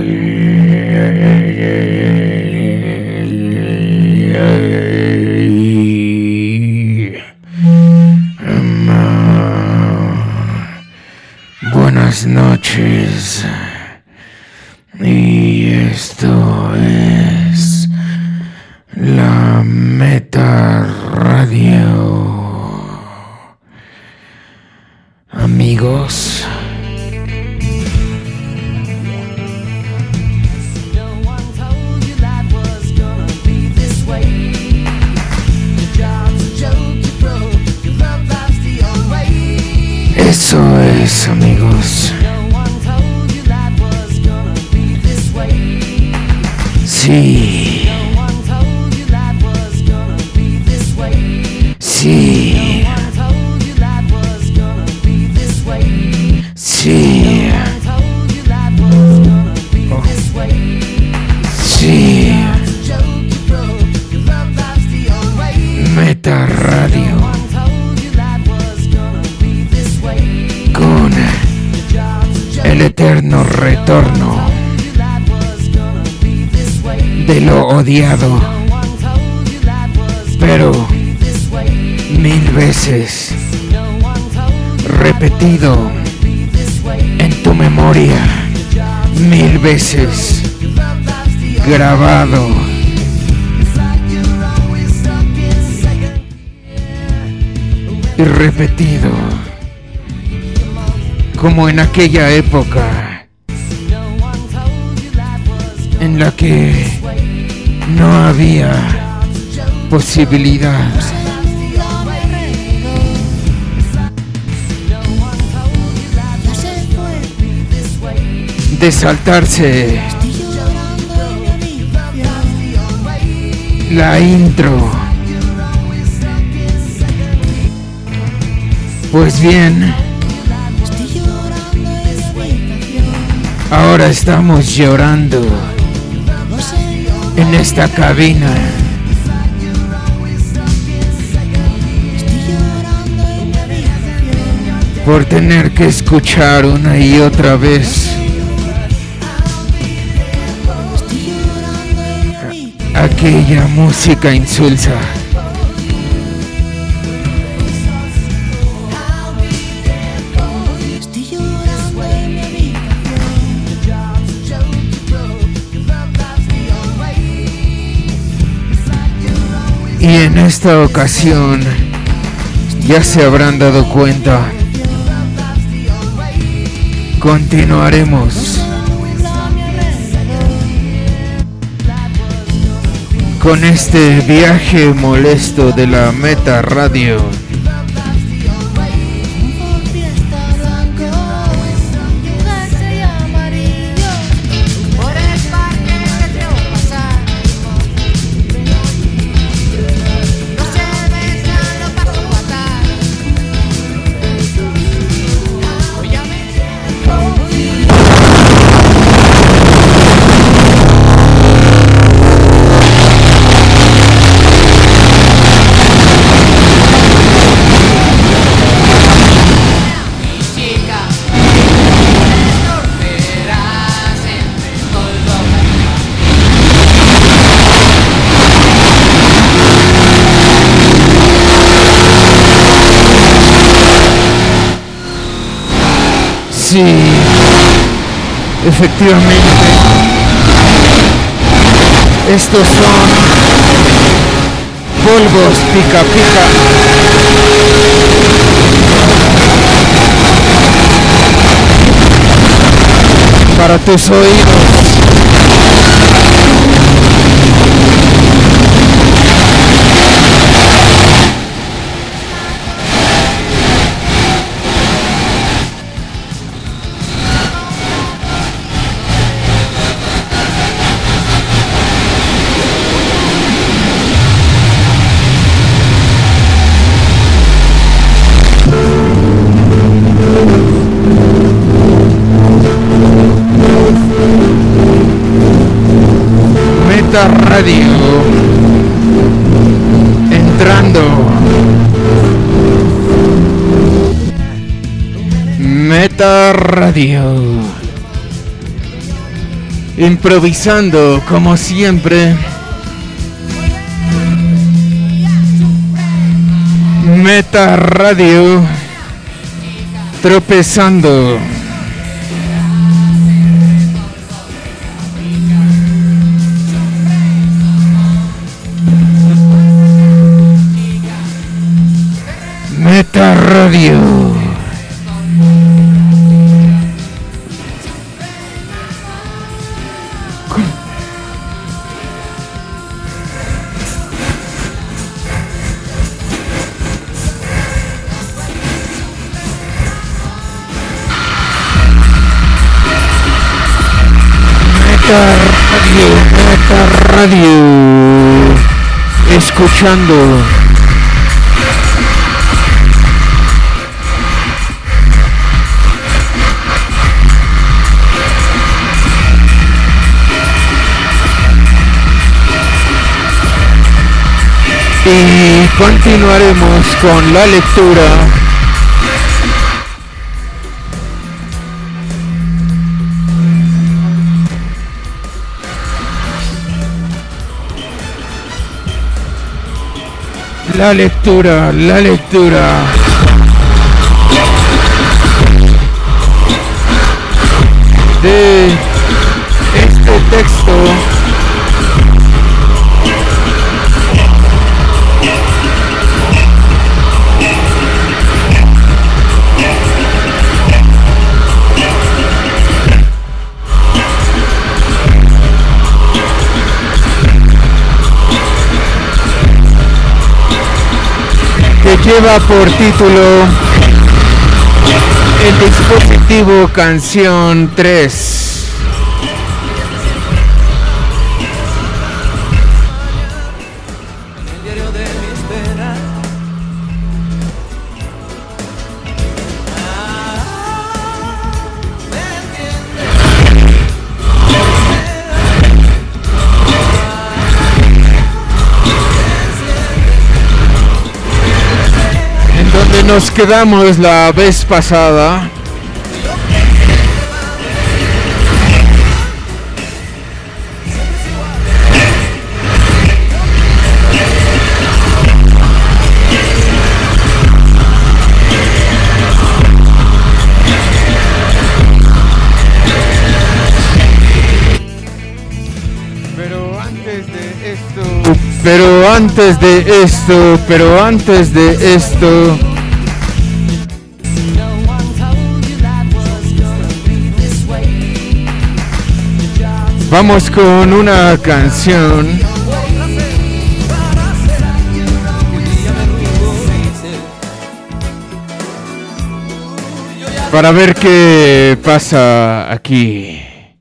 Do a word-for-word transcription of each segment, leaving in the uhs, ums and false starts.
Buenas noches. Y esto es la Meta Radio. Amigos, eso es, amigos. Sí. Sí. Sí. Oh. Sí. Meta Radio con el eterno retorno de lo odiado, pero mil veces repetido en tu memoria, mil veces grabado. Y repetido, como en aquella época en la que no había posibilidad de saltarse la intro. Pues bien, ahora estamos llorando en esta cabina por tener que escuchar una y otra vez aquella música insulsa. Y en esta ocasión ya se habrán dado cuenta, continuaremos con este viaje molesto de la Meta Radio. Sí, efectivamente, estos son polvos pica pica. Para tus oídos. Radio entrando. Meta Radio. improvisando como siempre. Meta Radio, tropezando. Meta Radio. Meta Radio, Meta Radio, escuchando. Y continuaremos con la lectura la lectura, la lectura de este texto que lleva por título El Dispositivo Canción tres. Nos quedamos la vez pasada. Pero antes de esto, pero antes de esto, pero antes de esto. Vamos con una canción para ver qué pasa aquí.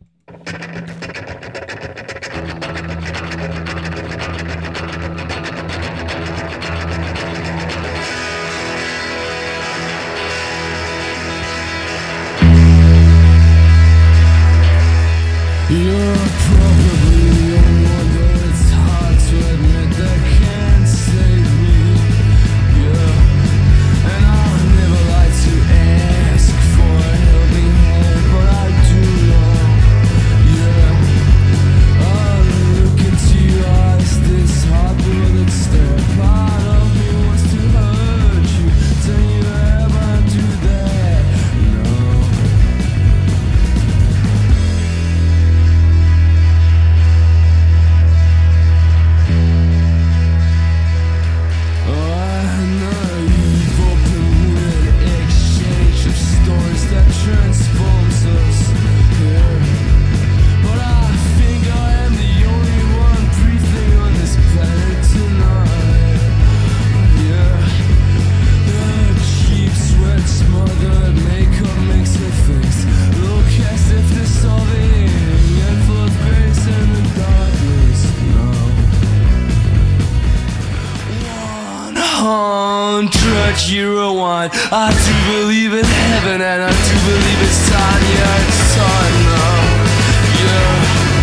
Zero one. I do believe in heaven and I do believe it's time. Yeah, it's time now. Yeah.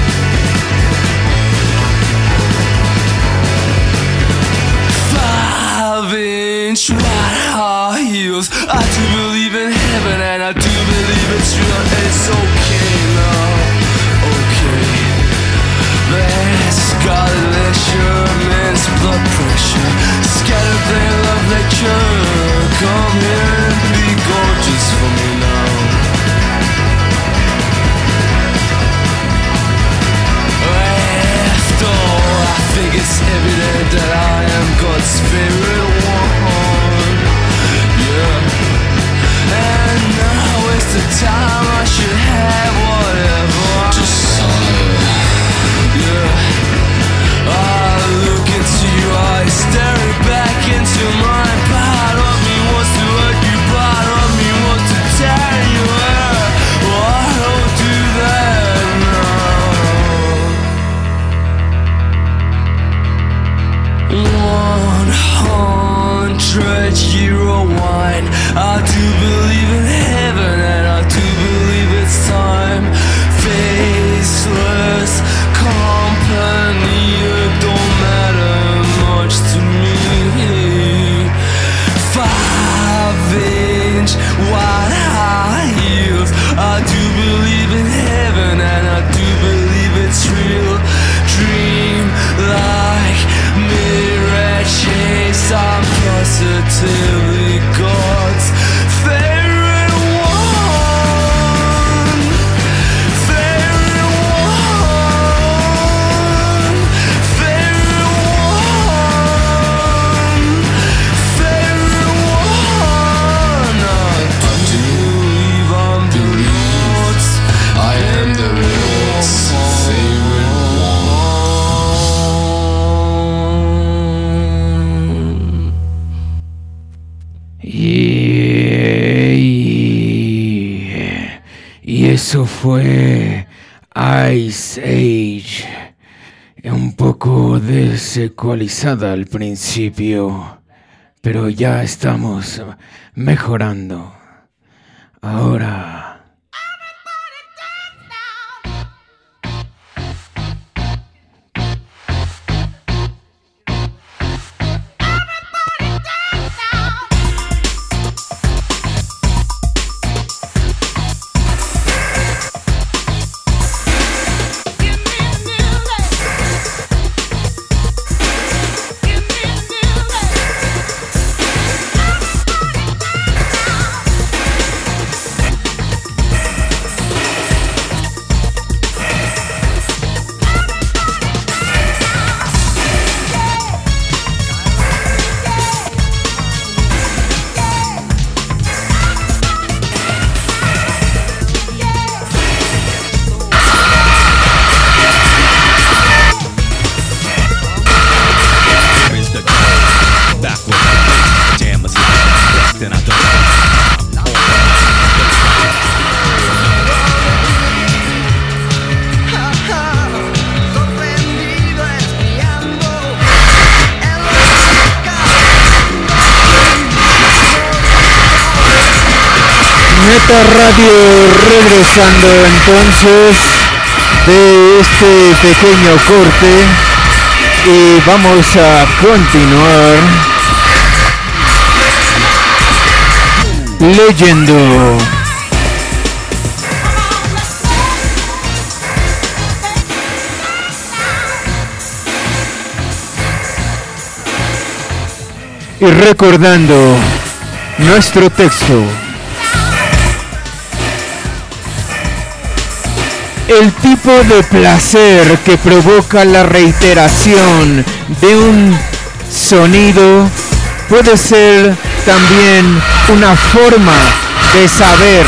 Five inch wide high heels. I do believe in heaven and I do believe it's real. It's okay now. Okay. scarlet leisure, men's blood pressure, scattered their love lecture. Come here and be gorgeous for me now. After all, I think it's evident that I am God's favorite one. Yeah. And now is the time I should have whatever. Just sigh. Yeah. I look into your eyes, staring back into mine. Part of me wants to hurt you, part of me wants to tear you up. Oh, I don't do that now. One hundred euro wine. I do believe in heaven and I do believe it's time. Faceless company, it don't matter much to me. Five inch wide high heels. I do believe in heaven and I do believe it's real. Dream like mirror chase. I'm positively God's favorite one. Favorite one. Favorite one. Favorite one. I do believe I'm the Lord's. I am the Lord's favorite one. Yeah, yeah. Y eso fue Ice Age. Un poco desecualizada al principio, pero ya estamos mejorando. Ahora... Meta Radio regresando entonces de este pequeño corte y vamos a continuar leyendo. Y recordando nuestro texto. El tipo de placer que provoca la reiteración de un sonido puede ser también una forma de saber.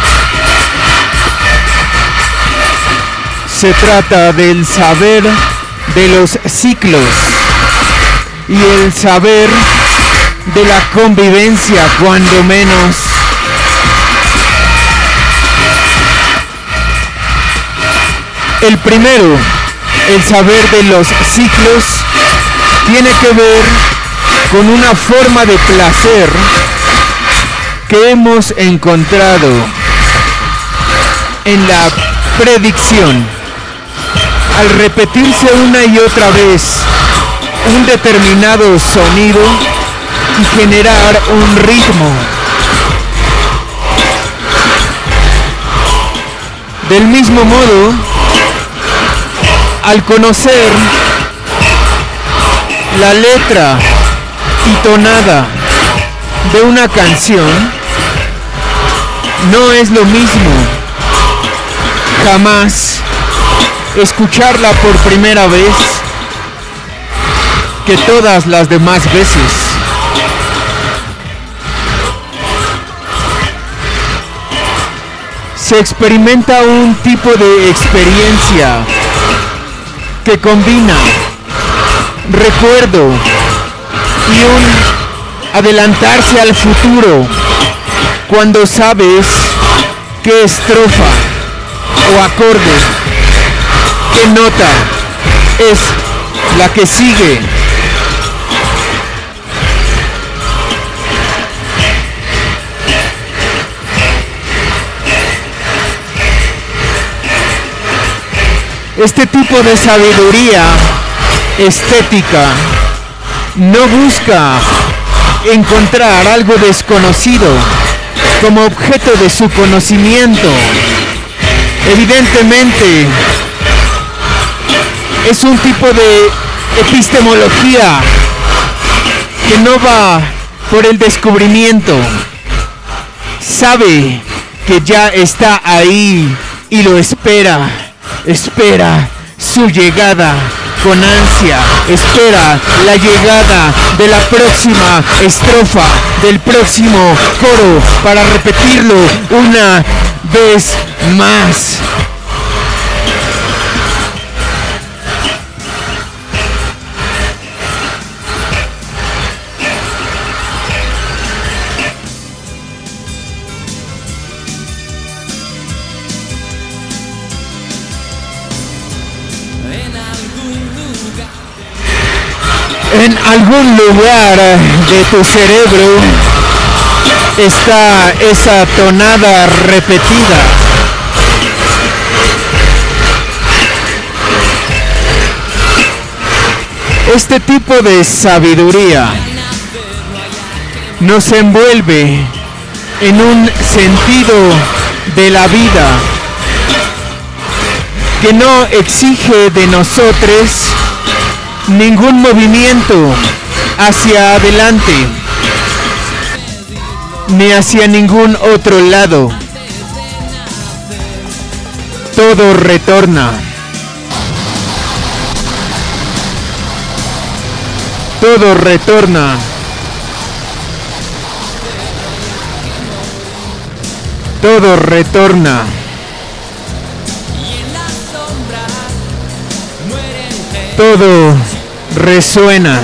Se trata del saber de los ciclos y el saber de la convivencia, cuando menos. El primero, el saber de los ciclos, tiene que ver con una forma de placer que hemos encontrado en la predicción. Al repetirse una y otra vez un determinado sonido y generar un ritmo. Del mismo modo, al conocer la letra y tonada de una canción no es lo mismo jamás escucharla por primera vez que todas las demás veces. Se experimenta un tipo de experiencia que combina recuerdo y un adelantarse al futuro cuando sabes qué estrofa o acorde, qué nota es la que sigue. Este tipo de sabiduría estética no busca encontrar algo desconocido como objeto de su conocimiento. Evidentemente, es un tipo de epistemología que no va por el descubrimiento. Sabe que ya está ahí y lo espera. Espera su llegada con ansia. Espera la llegada de la próxima estrofa, del próximo coro, para repetirlo una vez más. En algún lugar de tu cerebro está esa tonada repetida. Este tipo de sabiduría nos envuelve en un sentido de la vida que no exige de nosotros ningún movimiento hacia adelante ni hacia ningún otro lado. Todo retorna. Todo retorna. Todo retorna. Todo resuena.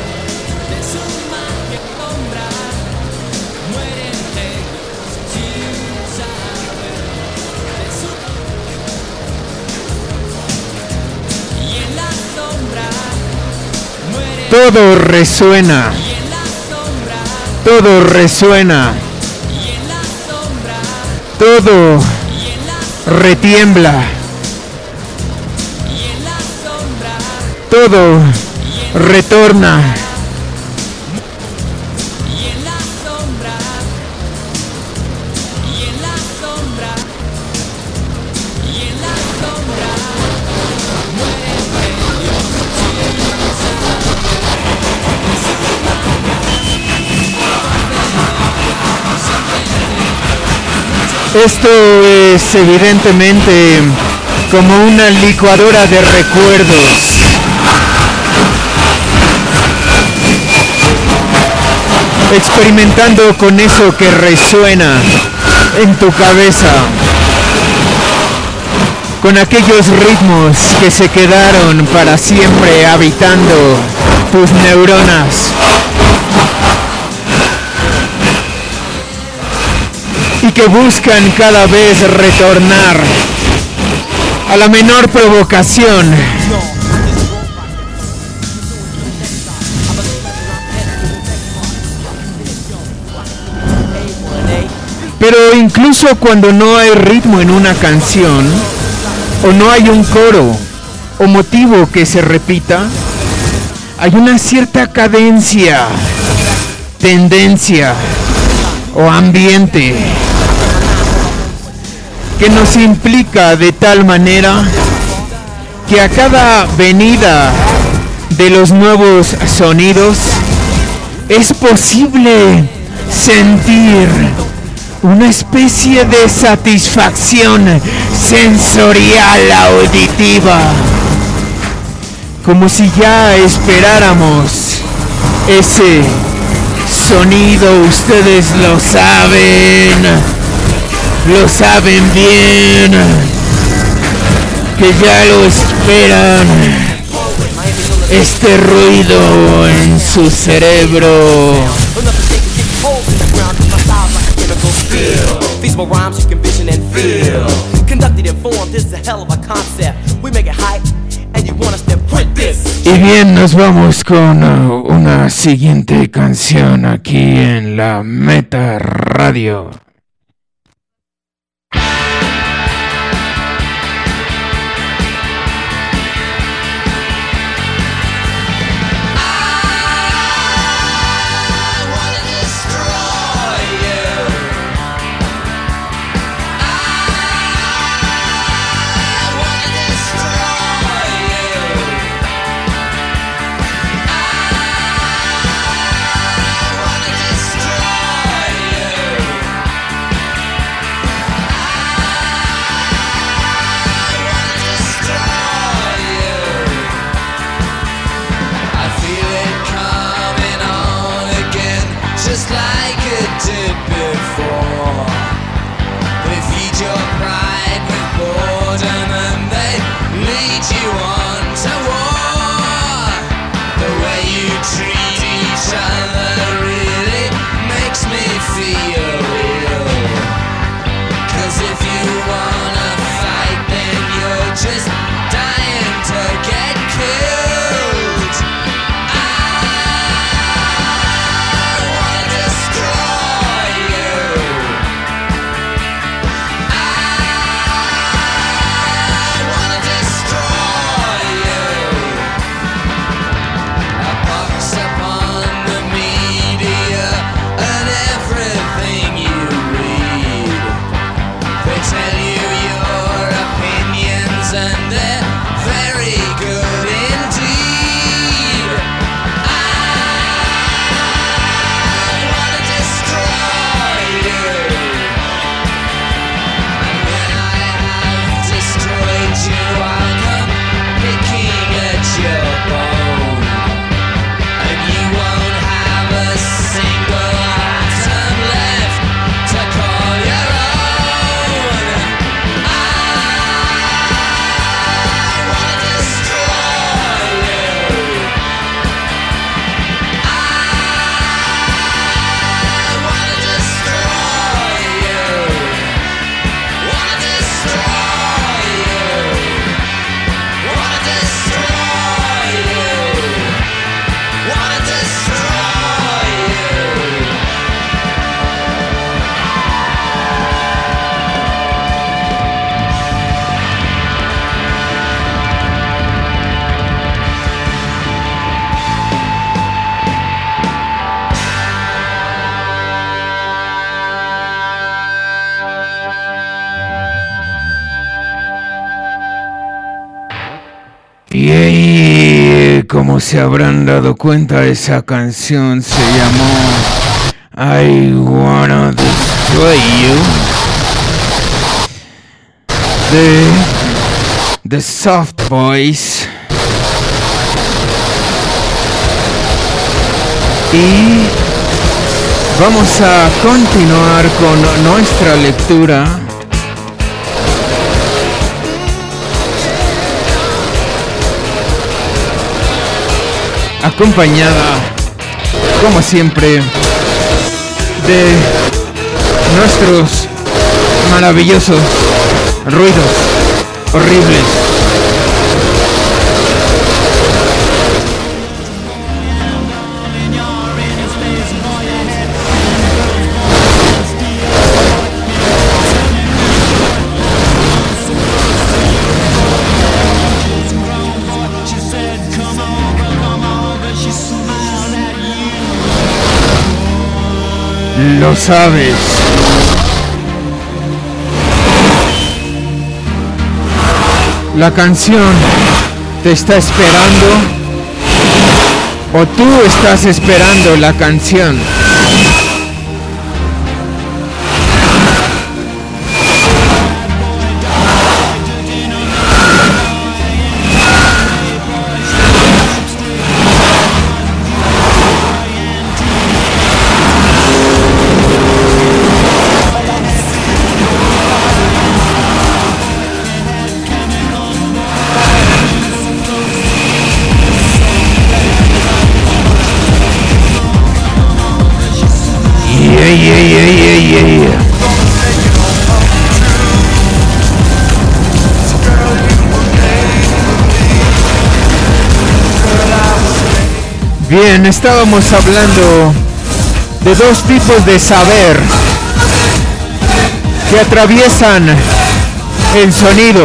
Todo resuena. Todo resuena. Todo retiembla. Todo retorna. Esto es evidentemente como una licuadora de recuerdos. Experimentando con eso que resuena en tu cabeza, con aquellos ritmos que se quedaron para siempre habitando tus neuronas y que buscan cada vez retornar a la menor provocación. Pero incluso cuando no hay ritmo en una canción, o no hay un coro o motivo que se repita, hay una cierta cadencia, tendencia o ambiente que nos implica de tal manera que a cada venida de los nuevos sonidos, es posible sentir una especie de satisfacción sensorial auditiva, como si ya esperáramos ese sonido. Ustedes lo saben, lo saben bien, que ya lo esperan, este ruido en su cerebro. Feasible rhymes you can vision and feel. Conducted in form, this is a hell of a concept. We make it hype, and you want us to print this. Y bien, nos vamos con uh, una siguiente canción aquí en la Meta Radio. Como se habrán dado cuenta, esa canción se llamó I Wanna Destroy You de The Soft Boys. Y vamos a continuar con nuestra lectura. Acompañada, como siempre, de nuestros maravillosos ruidos horribles. Lo sabes. La canción te está esperando ¿O tú estás esperando la canción? Yeah, yeah, yeah, yeah, yeah. Bien, estábamos hablando de dos tipos de saber que atraviesan el sonido.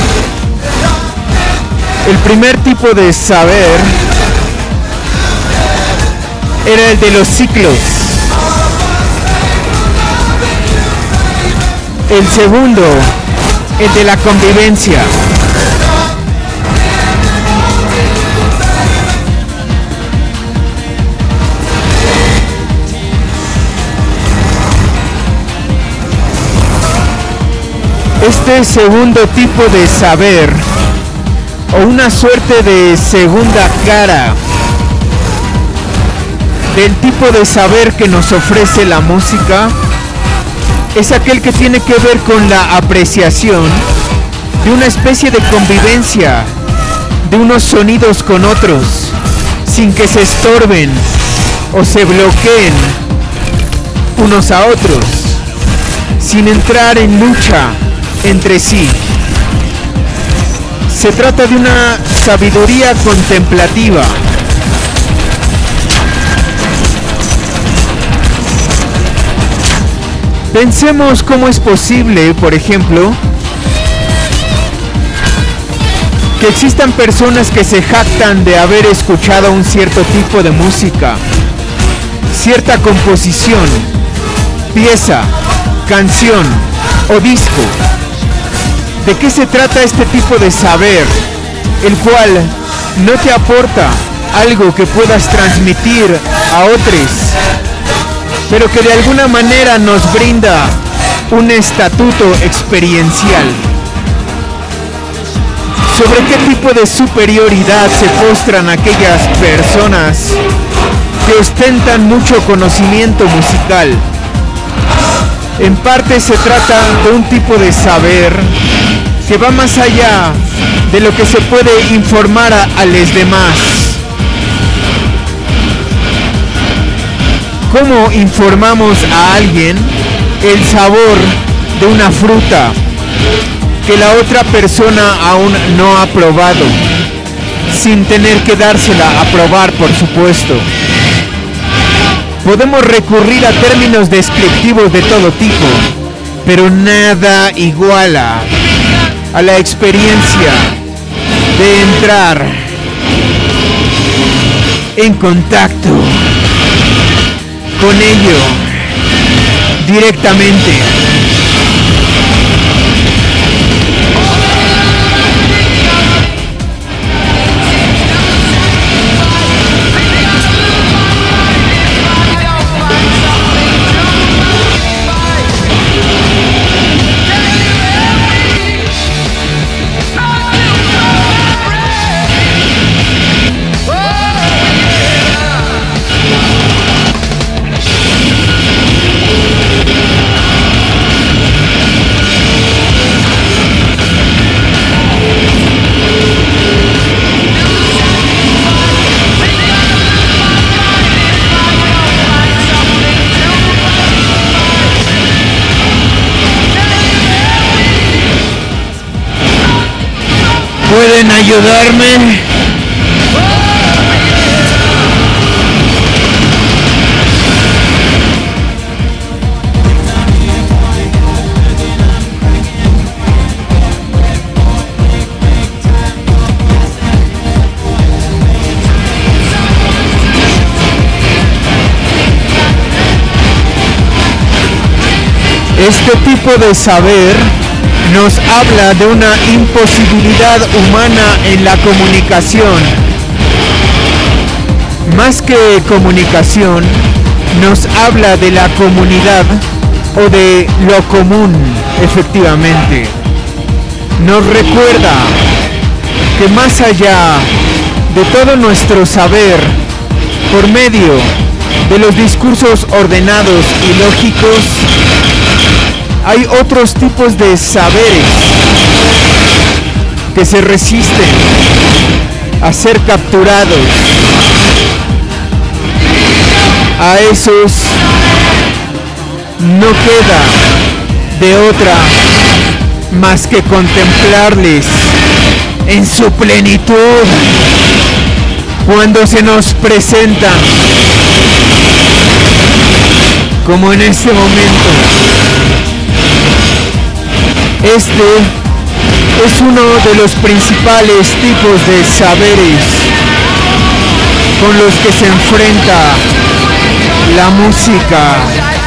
El primer tipo de saber era el de los ciclos. El segundo, el de la convivencia. Este segundo tipo de saber, o una suerte de segunda cara del tipo de saber que nos ofrece la música, es aquel que tiene que ver con la apreciación de una especie de convivencia de unos sonidos con otros, sin que se estorben o se bloqueen unos a otros, sin entrar en lucha entre sí. Se trata de una sabiduría contemplativa. Pensemos cómo es posible, por ejemplo, que existan personas que se jactan de haber escuchado un cierto tipo de música, cierta composición, pieza, canción o disco. ¿De qué se trata este tipo de saber, el cual no te aporta algo que puedas transmitir a otros, pero que de alguna manera nos brinda un estatuto experiencial? ¿Sobre qué tipo de superioridad se postran aquellas personas que ostentan mucho conocimiento musical? En parte se trata de un tipo de saber que va más allá de lo que se puede informar a, a los demás. ¿Cómo informamos a alguien el sabor de una fruta que la otra persona aún no ha probado, sin tener que dársela a probar, por supuesto? Podemos recurrir a términos descriptivos de todo tipo, pero nada iguala a la experiencia de entrar en contacto con ello directamente. ¿Pueden ayudarme? Este tipo de saber nos habla de una imposibilidad humana en la comunicación. más que comunicación, nos habla de la comunidad o de lo común, efectivamente. Nos recuerda que más allá de todo nuestro saber, por medio de los discursos ordenados y lógicos, hay otros tipos de saberes que se resisten a ser capturados. A esos no queda de otra más que contemplarles en su plenitud cuando se nos presentan, como en este momento. Este es uno de los principales tipos de saberes con los que se enfrenta la música.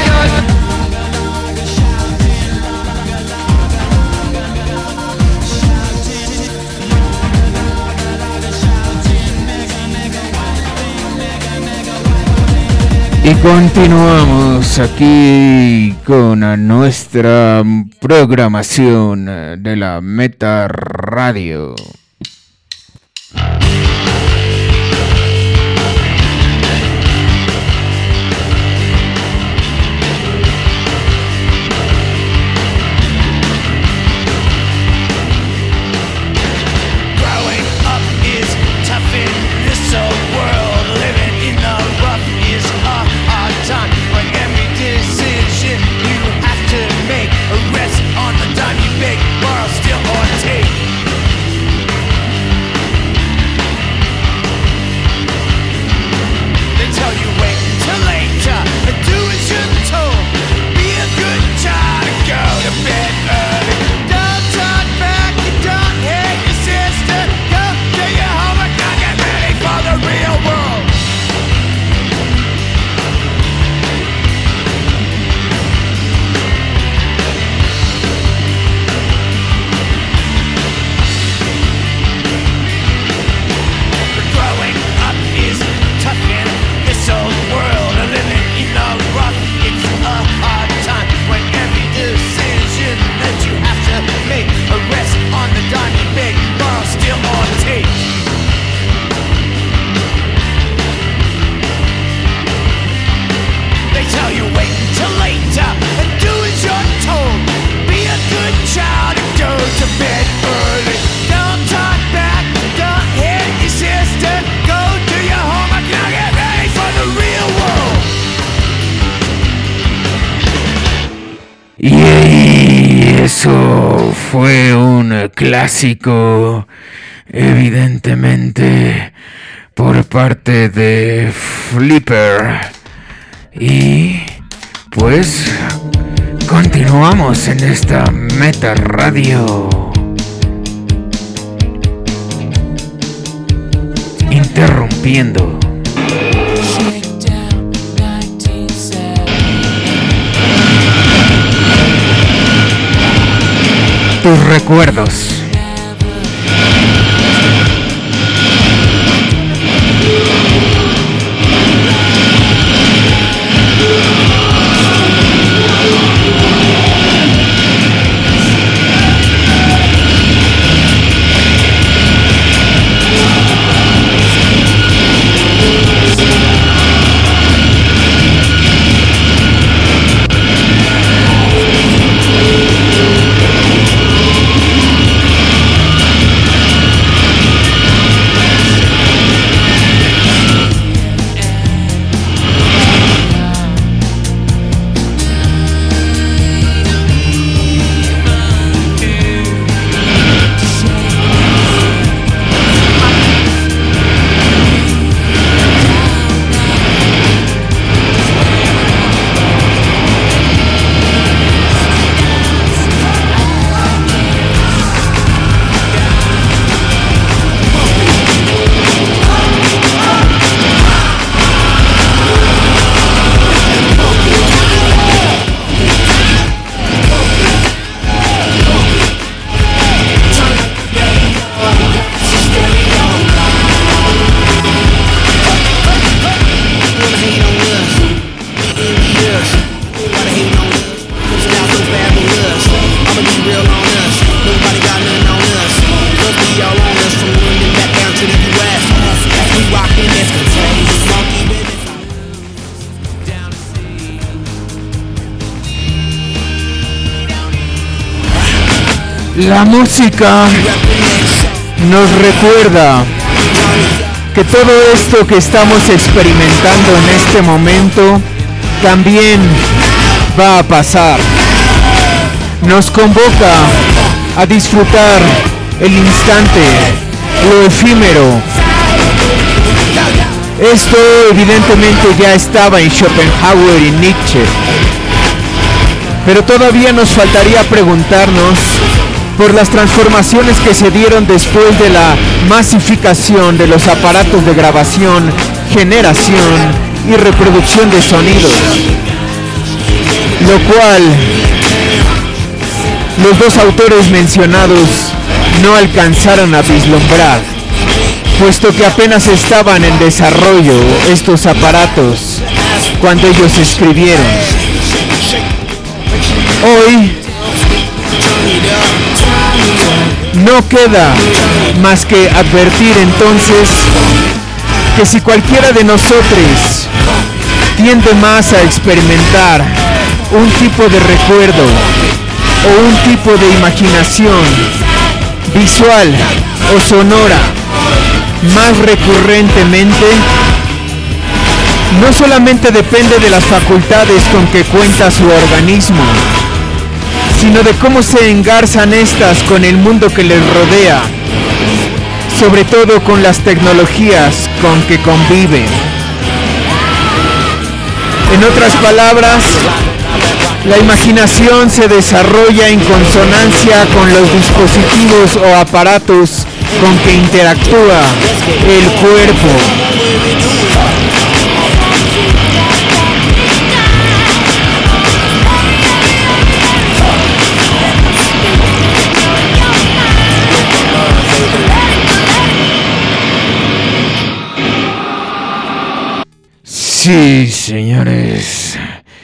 Y continuamos aquí con nuestra programación de la Meta Radio. Y eso fue un clásico, evidentemente, por parte de Flipper. Y pues continuamos en esta Meta Radio, interrumpiendo. Tus recuerdos. La música nos recuerda que todo esto que estamos experimentando en este momento también va a pasar. Nos convoca a disfrutar el instante, lo efímero. Esto evidentemente ya estaba en Schopenhauer y Nietzsche, pero todavía nos faltaría preguntarnos por las transformaciones que se dieron después de la masificación de los aparatos de grabación, generación y reproducción de sonidos, lo cual los dos autores mencionados no alcanzaron a vislumbrar, puesto que apenas estaban en desarrollo estos aparatos cuando ellos escribieron. Hoy no queda más que advertir entonces que si cualquiera de nosotros tiende más a experimentar un tipo de recuerdo o un tipo de imaginación visual o sonora más recurrentemente, no solamente depende de las facultades con que cuenta su organismo, sino de cómo se engarzan estas con el mundo que les rodea, sobre todo con las tecnologías con que conviven. En otras palabras, la imaginación se desarrolla en consonancia con los dispositivos o aparatos con que interactúa el cuerpo. Sí, señores,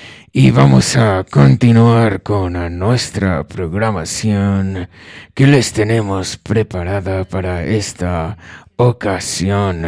y vamos a continuar con nuestra programación que les tenemos preparada para esta ocasión.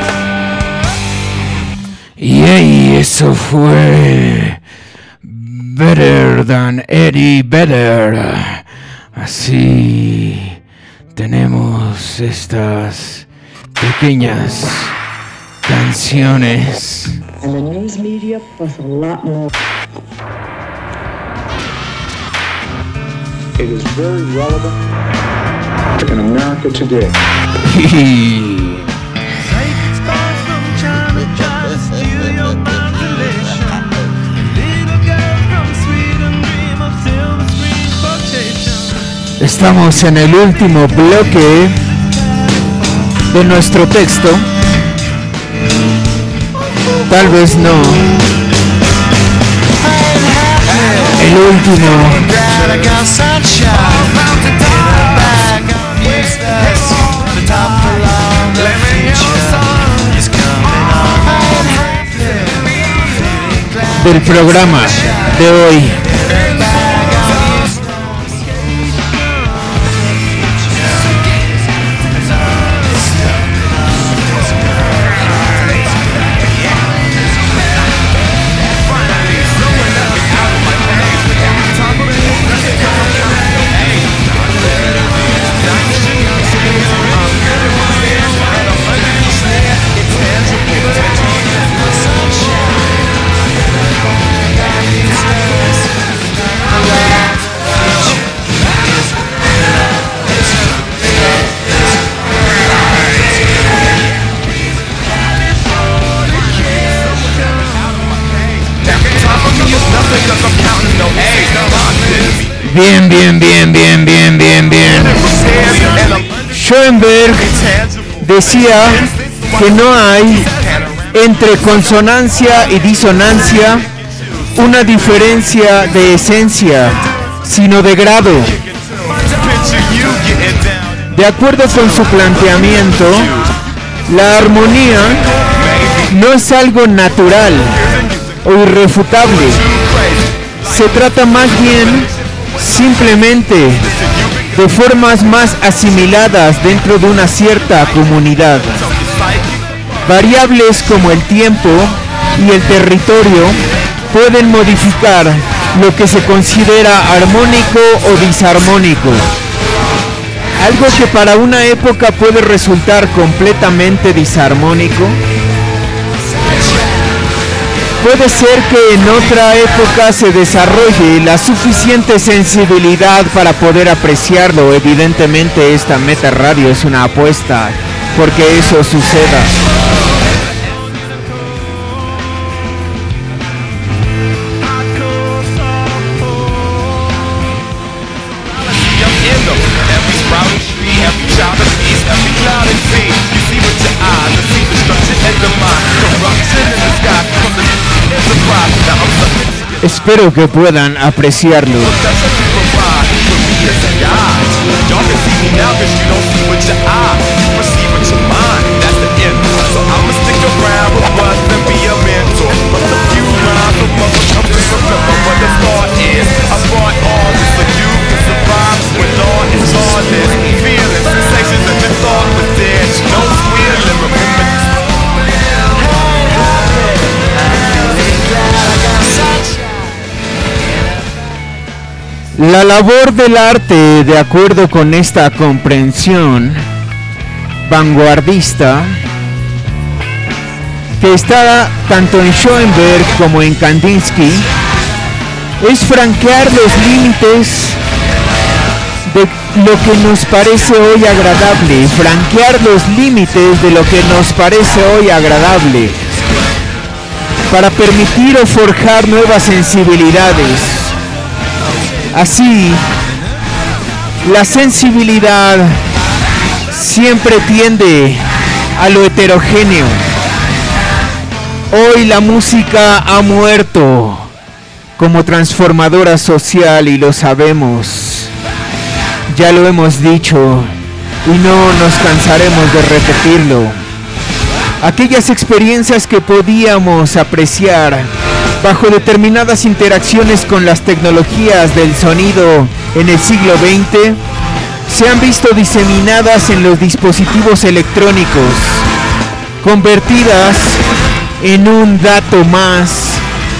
Y eso fue Better than Eddie Vedder. Así tenemos estas pequeñas canciones. And the news media plus a lot more. It is very relevant in America today. Estamos en el último bloque de nuestro texto. Tal vez no. El último. Del programa de hoy. Bien, bien, bien, bien, bien, bien, bien. Schoenberg decía que no hay entre consonancia y disonancia una diferencia de esencia, sino de grado. De acuerdo con su planteamiento, la armonía no es algo natural o irrefutable. Se trata más bien simplemente de formas más asimiladas dentro de una cierta comunidad. Variables como el tiempo y el territorio pueden modificar lo que se considera armónico o disarmónico. Algo que para una época puede resultar completamente disarmónico, puede ser que en otra época se desarrolle la suficiente sensibilidad para poder apreciarlo. Evidentemente esta meta radio es una apuesta porque eso suceda. Espero que puedan apreciarlo. La labor del arte, de acuerdo con esta comprensión vanguardista, que está tanto en Schoenberg como en Kandinsky, es franquear los límites de lo que nos parece hoy agradable, franquear los límites de lo que nos parece hoy agradable, para permitir o forjar nuevas sensibilidades. Así, la sensibilidad siempre tiende a lo heterogéneo. Hoy la música ha muerto como transformadora social y lo sabemos. Ya lo hemos dicho y no nos cansaremos de repetirlo. Aquellas experiencias que podíamos apreciar bajo determinadas interacciones con las tecnologías del sonido en el siglo veinte, se han visto diseminadas en los dispositivos electrónicos, convertidas en un dato más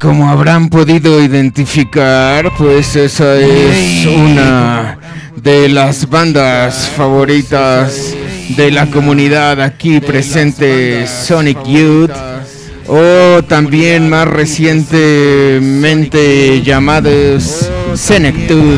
como habrán podido identificar, pues esa es una de las bandas favoritas de la comunidad aquí presente, Sonic Youth, o también más recientemente llamados Senectude.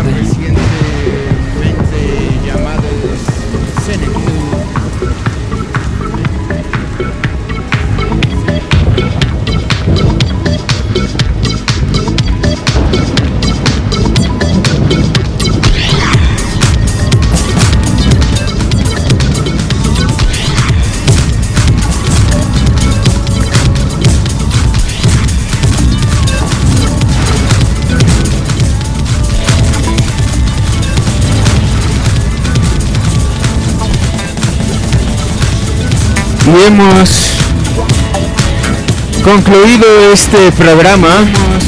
Y hemos concluido este programa.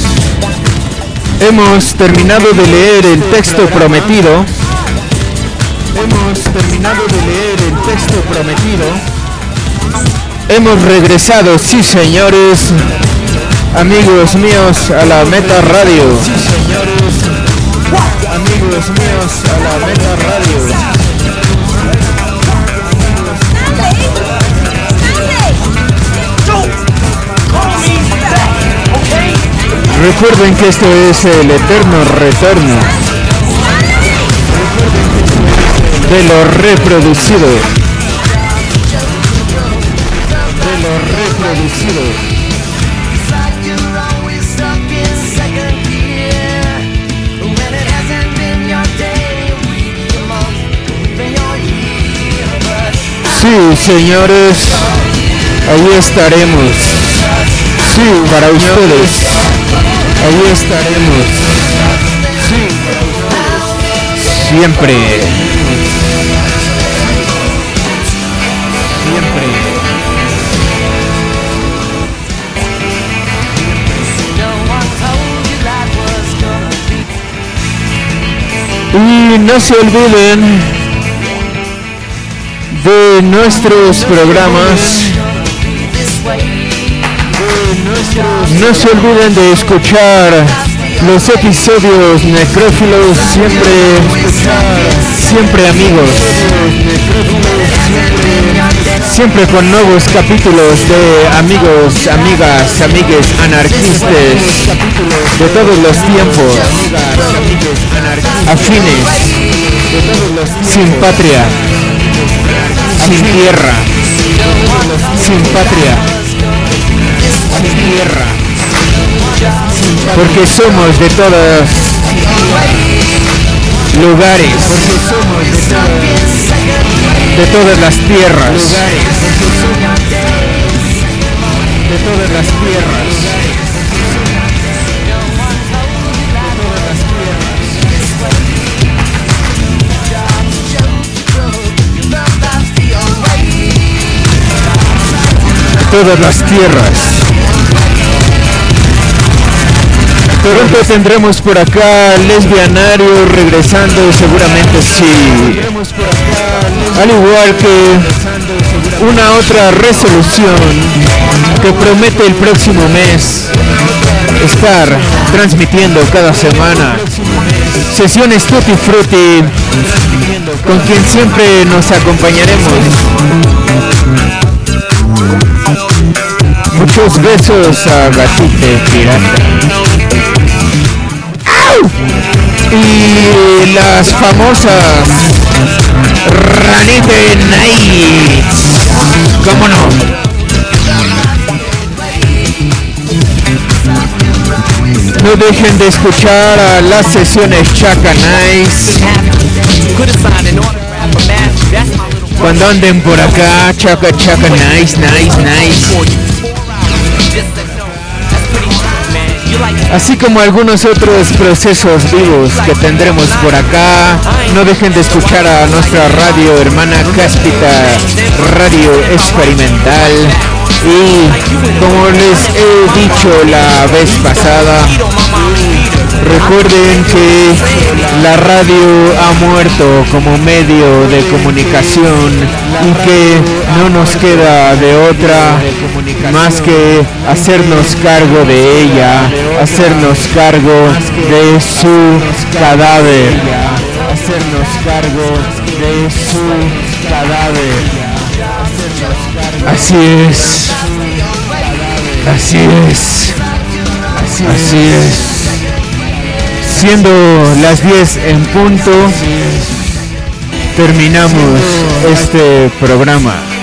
Hemos terminado de leer el texto prometido. Hemos terminado de leer el texto prometido. Hemos regresado, sí señores, amigos míos, a la Meta Radio. Sí señores, amigos míos, a la Meta Radio. Recuerden que esto es el eterno retorno de lo reproducido. De lo reproducido. Sí, señores, ahí estaremos. Sí, para ustedes. Ahí estaremos. Sí. Siempre. Siempre. Y no se olviden de nuestros programas. No se olviden de escuchar los episodios necrófilos, siempre, siempre amigos, siempre con nuevos capítulos de amigos, amigas, amigues, anarquistas de todos los tiempos, afines, sin patria, sin tierra, sin patria. Sin tierra, porque somos de todos lugares, de todas las tierras, de todas las tierras. Todas las tierras. Pronto tendremos por acá Lesbianario regresando, seguramente sí. Al igual que una otra resolución que promete el próximo mes estar transmitiendo cada semana sesiones Tutti Frutti, con quien siempre nos acompañaremos. Muchos besos a Gatite Pirata. ¡Au! Y las famosas Ranite Nights. ¿Cómo no? No dejen de escuchar a las sesiones Chaka Nice. Cuando anden por acá, Chaka Chaka Nice, nice, nice. Así como algunos otros procesos vivos que tendremos por acá. No dejen de escuchar a nuestra radio hermana Cáspita, Radio Experimental. Y como les he dicho la vez pasada, recuerden recuerden que la radio ha muerto como medio de comunicación y que no nos queda de otra más que hacernos cargo de ella, hacernos cargo de su cadáver, hacernos cargo de su cadáver. Así es, así es, así es. Siendo las diez en punto, terminamos este programa.